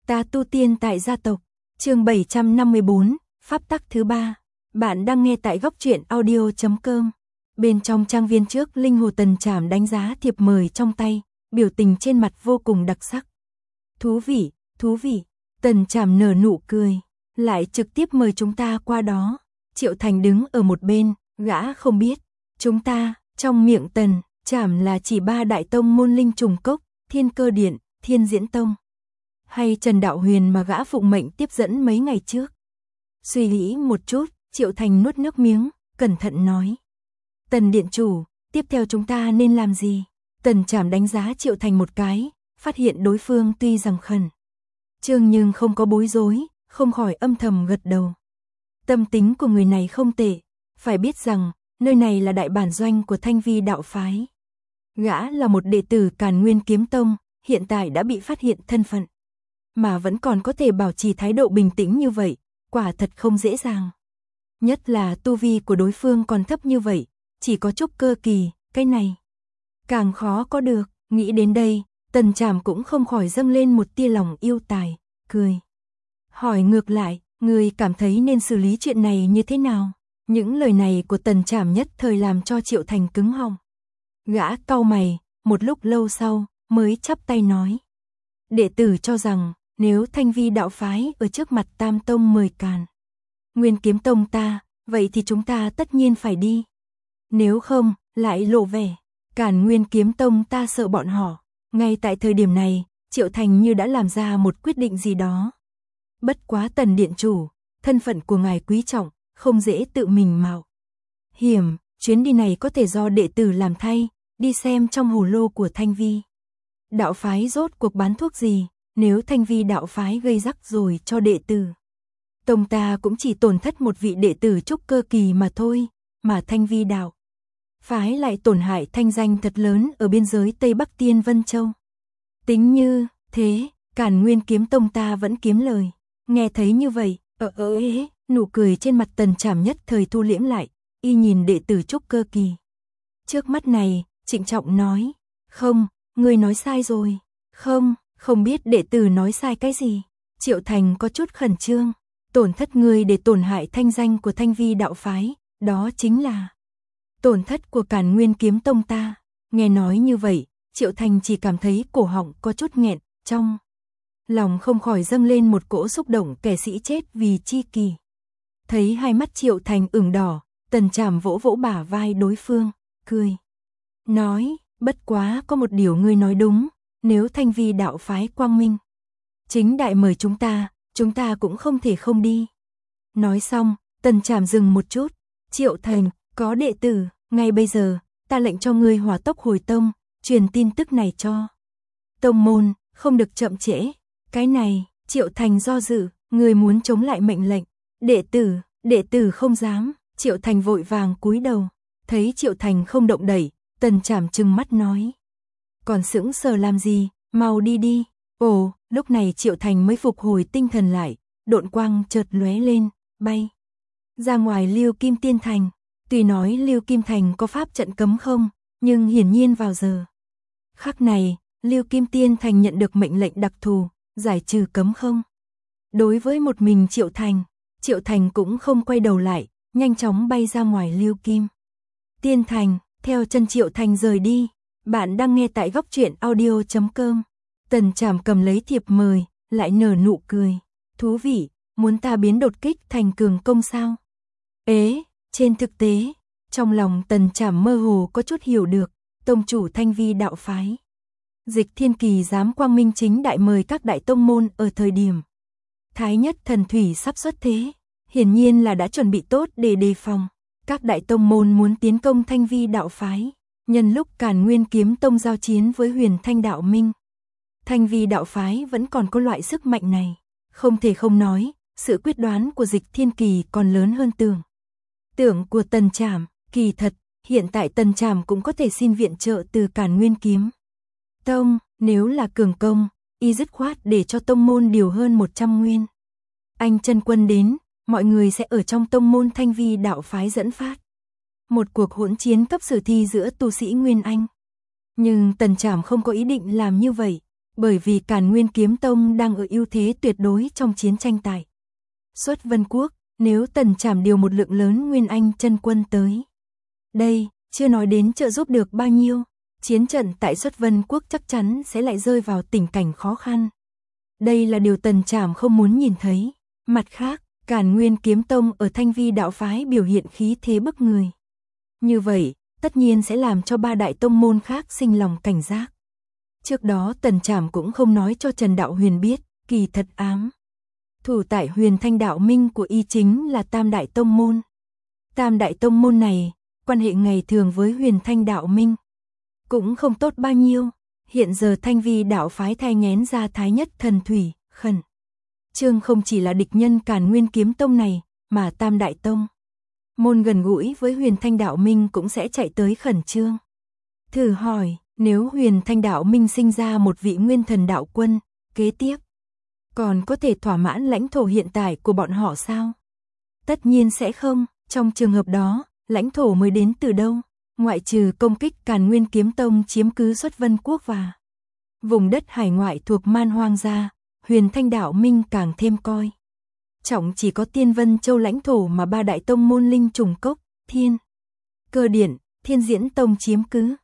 Ta tu tiên tại gia tộc, chương 754, pháp tắc thứ 3. Bạn đang nghe tại góc truyện audio.com. Bên trong trang viên trước, linh hồ Tần Trảm đánh giá thiệp mời trong tay, biểu tình trên mặt vô cùng đặc sắc. Thú vị, thú vị. Tần Trảm nở nụ cười, lại trực tiếp mời chúng ta qua đó. Triệu Thành đứng ở một bên, gã không biết. Chúng ta, trong miệng Tần Trảm là chỉ 3 đại tông môn Linh Trùng Cốc, Thiên Cơ Điện, Thiên Diễn Tông. Hay Trần Đạo Huyền mà gã phụng mệnh tiếp dẫn mấy ngày trước. Suy nghĩ một chút, Triệu Thành nuốt nước miếng, cẩn thận nói. Tần Điện Chủ, tiếp theo chúng ta nên làm gì? Tần Trảm đánh giá Triệu Thành một cái, phát hiện đối phương tuy rằng khẩn trương nhưng không có bối rối, không khỏi âm thầm gật đầu. Tâm tính của người này không tệ, phải biết rằng, nơi này là đại bản doanh của Thanh Vi đạo phái. Gã là một đệ tử Càn Nguyên Kiếm Tông, hiện tại đã bị phát hiện thân phận, mà vẫn còn có thể bảo trì thái độ bình tĩnh như vậy, quả thật không dễ dàng. Nhất là tu vi của đối phương còn thấp như vậy, chỉ có trúc cơ kỳ, cái này càng khó có được. Nghĩ đến đây, Tần Trảm cũng không khỏi dâng lên một tia lòng yêu tài, cười. Hỏi ngược lại, người cảm thấy nên xử lý chuyện này như thế nào? Những lời này của Tần Trảm nhất thời làm cho Triệu Thành cứng họng. Gã cau mày, một lúc lâu sau, mới chắp tay nói. Đệ tử cho rằng, nếu Thanh Vi đạo phái ở trước mặt Tam Tông 10 Càn Nguyên Kiếm Tông ta, vậy thì chúng ta tất nhiên phải đi. Nếu không, lại lộ vẻ Càn Nguyên Kiếm Tông ta sợ bọn họ. Ngay tại thời điểm này, Triệu Thành như đã làm ra một quyết định gì đó. Bất quá Tần Điện Chủ, thân phận của ngài quý trọng, không dễ tự mình mạo hiểm. Chuyến đi này có thể do đệ tử làm thay, đi xem trong hồ lô của Thanh Vi đạo phái rốt cuộc bán thuốc gì. Nếu Thanh Vi đạo phái gây rắc rồi cho đệ tử tông ta cũng chỉ tổn thất một vị đệ tử trúc cơ kỳ mà thôi, mà Thanh Vi đạo phái lại tổn hại thanh danh thật lớn ở biên giới Tây Bắc Tiên Vân Châu. Tính như thế, Càn Nguyên Kiếm Tông ta vẫn kiếm lời. Nghe thấy như vậy, nụ cười trên mặt Tần Trảm nhất thời thu liễm lại, y nhìn đệ tử trúc cơ kỳ trước mắt này, trịnh trọng nói, không, ngươi nói sai rồi. Không biết đệ tử nói sai cái gì. Triệu Thành có chút khẩn trương. Tổn thất ngươi để tổn hại thanh danh của Thanh Vi đạo phái, đó chính là tổn thất của Càn Nguyên Kiếm Tông ta. Nghe nói như vậy, Triệu Thành chỉ cảm thấy cổ họng có chút nghẹn, trong lòng không khỏi dâng lên một cỗ xúc động kẻ sĩ chết vì chi kỳ. Thấy hai mắt Triệu Thành ửng đỏ, Tần Trảm vỗ vỗ bả vai đối phương, cười nói, bất quá có một điều ngươi nói đúng, nếu Thanh Vi đạo phái quang minh chính đại mời chúng ta cũng không thể không đi. Nói xong, Tần Trảm dừng một chút. Triệu Thành, có đệ tử, ngay bây giờ, ta lệnh cho ngươi hỏa tốc hồi tông, truyền tin tức này cho tông môn, không được chậm trễ. Cái này, Triệu Thành do dự, ngươi muốn chống lại mệnh lệnh. Đệ tử không dám. Triệu Thành vội vàng cúi đầu. Thấy Triệu Thành không động đẩy, Tần Trảm trừng mắt nói. Còn sững sờ làm gì, mau đi đi. Ồ, lúc này Triệu Thành mới phục hồi tinh thần lại, độn quang chợt lóe lên, bay ra ngoài Lưu Kim Tiên Thành. Tuy nói Lưu Kim Thành có pháp trận cấm không, nhưng hiển nhiên vào giờ khắc này, Lưu Kim Tiên Thành nhận được mệnh lệnh đặc thù, giải trừ cấm không. Đối với một mình Triệu Thành cũng không quay đầu lại, nhanh chóng bay ra ngoài Lưu Kim Tiên Thành, theo chân Triệu Thành rời đi. Bạn đang nghe tại góc truyện audio.com. Tần Trảm cầm lấy thiệp mời, lại nở nụ cười. Thú vị, muốn ta biến đột kích thành cường công sao? Trên thực tế, trong lòng Tần Trảm mơ hồ có chút hiểu được, tông chủ Thanh Vi đạo phái Dịch Thiên Kỳ dám quang minh chính đại mời các đại tông môn ở thời điểm Thái Nhất Thần Thủy sắp xuất thế, hiển nhiên là đã chuẩn bị tốt để đề phòng các đại tông môn muốn tiến công Thanh Vi đạo phái. Nhân lúc Càn Nguyên Kiếm Tông giao chiến với Huyền Thanh đạo minh, Thanh Vi đạo phái vẫn còn có loại sức mạnh này. Không thể không nói, sự quyết đoán của Dịch Thiên Kỳ còn lớn hơn tưởng của Tần Trảm. Kỳ thật, hiện tại Tần Trảm cũng có thể xin viện trợ từ Càn Nguyên Kiếm Tông. Nếu là cường công, y dứt khoát để cho tông môn điều hơn 100 nguyên Anh chân quân đến, mọi người sẽ ở trong tông môn Thanh Vi đạo phái dẫn phát một cuộc hỗn chiến cấp sử thi giữa tu sĩ Nguyên Anh. Nhưng Tần Trảm không có ý định làm như vậy. Bởi vì Càn Nguyên Kiếm Tông đang ở ưu thế tuyệt đối trong chiến tranh tại Xuất Vân Quốc, nếu Tần Trảm điều một lượng lớn Nguyên Anh chân quân tới đây, chưa nói đến trợ giúp được bao nhiêu, chiến trận tại Xuất Vân Quốc chắc chắn sẽ lại rơi vào tình cảnh khó khăn. Đây là điều Tần Trảm không muốn nhìn thấy. Mặt khác, Càn Nguyên Kiếm Tông ở Thanh Vi đạo phái biểu hiện khí thế bức người. Như vậy, tất nhiên sẽ làm cho ba đại tông môn khác sinh lòng cảnh giác. Trước đó Tần Trảm cũng không nói cho Trần Đạo Huyền biết, kỳ thật ám thủ tại Huyền Thanh đạo minh của y chính là Tam đại tông môn. Tam đại tông môn này, quan hệ ngày thường với Huyền Thanh đạo minh cũng không tốt bao nhiêu. Hiện giờ Thanh Vi đạo phái thai nghén ra Thái Nhất Thần Thủy, khẩn trương không chỉ là địch nhân Càn Nguyên Kiếm Tông này, mà Tam đại tông môn gần gũi với Huyền Thanh đạo minh cũng sẽ chạy tới khẩn trương. Thử hỏi, nếu Huyền Thanh đạo minh sinh ra một vị nguyên thần đạo quân, kế tiếp còn có thể thỏa mãn lãnh thổ hiện tại của bọn họ sao? Tất nhiên sẽ không. Trong trường hợp đó, lãnh thổ mới đến từ đâu? Ngoại trừ công kích Càn Nguyên Kiếm Tông chiếm cứ Xuất Vân Quốc và vùng đất hải ngoại thuộc Man Hoang ra, Huyền Thanh đạo minh càng thêm coi trọng chỉ có Tiên Vân Châu lãnh thổ mà ba đại tông môn Linh Trùng Cốc, Thiên Cơ Điện, Thiên Diễn Tông chiếm cứ.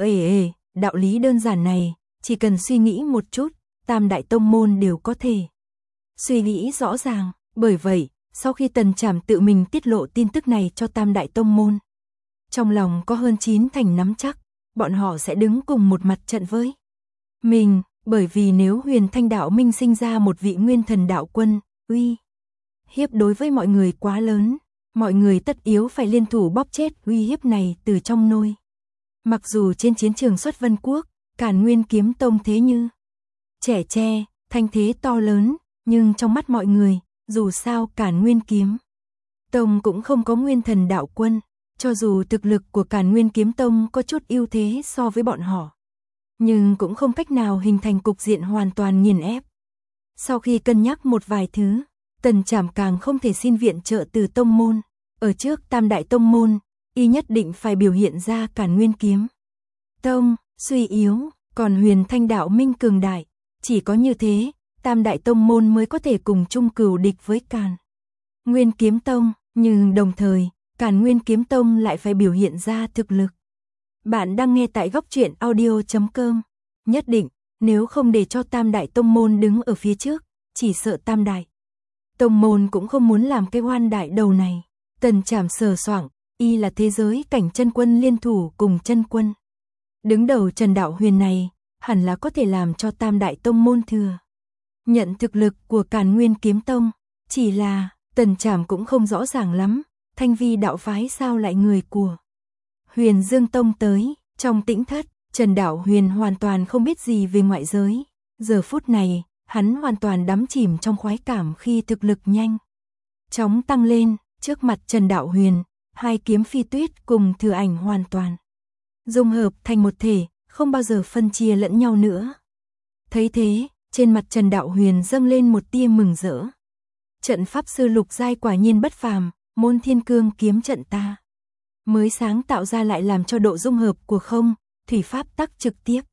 Đạo lý đơn giản này, chỉ cần suy nghĩ một chút, Tam đại tông môn đều có thể suy nghĩ rõ ràng. Bởi vậy, sau khi Tần Trảm tự mình tiết lộ tin tức này cho Tam đại tông môn, trong lòng có hơn 9 thành nắm chắc, bọn họ sẽ đứng cùng một mặt trận với mình, bởi vì nếu Huyền Thanh đạo minh sinh ra một vị nguyên thần đạo quân, uy hiếp đối với mọi người quá lớn, mọi người tất yếu phải liên thủ bóp chết uy hiếp này từ trong nôi. Mặc dù trên chiến trường Xuất Vân Quốc, Càn Nguyên Kiếm Tông thế như trẻ tre, thanh thế to lớn, nhưng trong mắt mọi người, dù sao Càn Nguyên Kiếm Tông cũng không có nguyên thần đạo quân, cho dù thực lực của Càn Nguyên Kiếm Tông có chút ưu thế so với bọn họ, nhưng cũng không cách nào hình thành cục diện hoàn toàn nghiền ép. Sau khi cân nhắc một vài thứ, Tần Trảm càng không thể xin viện trợ từ tông môn. Ở trước Tam đại tông môn, y nhất định phải biểu hiện ra Càn Nguyên Kiếm Tông suy yếu, còn Huyền Thanh đạo minh cường đại. Chỉ có như thế, Tam đại tông môn mới có thể cùng chung cừu địch với Càn Nguyên Kiếm Tông, nhưng đồng thời, Càn Nguyên Kiếm Tông lại phải biểu hiện ra thực lực. Bạn đang nghe tại góc truyện audio.com. Nhất định, nếu không để cho Tam đại tông môn đứng ở phía trước, chỉ sợ Tam đại tông môn cũng không muốn làm cái oan đại đầu này. Tần Trảm sờ soạng, y là thế giới cảnh chân quân liên thủ cùng chân quân đứng đầu Trần Đạo Huyền này, hẳn là có thể làm cho Tam đại tông môn thừa nhận thực lực của Càn Nguyên Kiếm Tông. Chỉ là, Tần Trảm cũng không rõ ràng lắm, Thanh Vi đạo phái sao lại người của Huyền Dương Tông tới. Trong tĩnh thất, Trần Đạo Huyền hoàn toàn không biết gì về ngoại giới. Giờ phút này, hắn hoàn toàn đắm chìm trong khoái cảm khi thực lực nhanh chóng tăng lên. Trước mặt Trần Đạo Huyền, hai kiếm phi tuyết cùng thừa ảnh hoàn toàn dung hợp thành một thể, không bao giờ phân chia lẫn nhau nữa. Thấy thế, trên mặt Trần Đạo Huyền dâng lên một tia mừng rỡ. Trận pháp sư lục giai quả nhiên bất phàm, môn Thiên Cương kiếm trận ta mới sáng tạo ra lại làm cho độ dung hợp của không thủy pháp tắc trực tiếp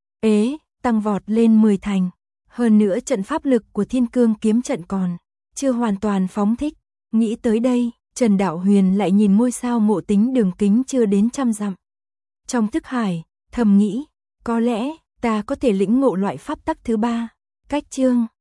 tăng vọt lên 10 thành. Hơn nữa trận pháp lực của Thiên Cương kiếm trận còn chưa hoàn toàn phóng thích. Nghĩ tới đây, Trần Đạo Huyền lại nhìn ngôi sao ngộ tính đường kính chưa đến 100 dặm. Trong thức hải, thầm nghĩ, có lẽ ta có thể lĩnh ngộ loại pháp tắc thứ 3. Cách chương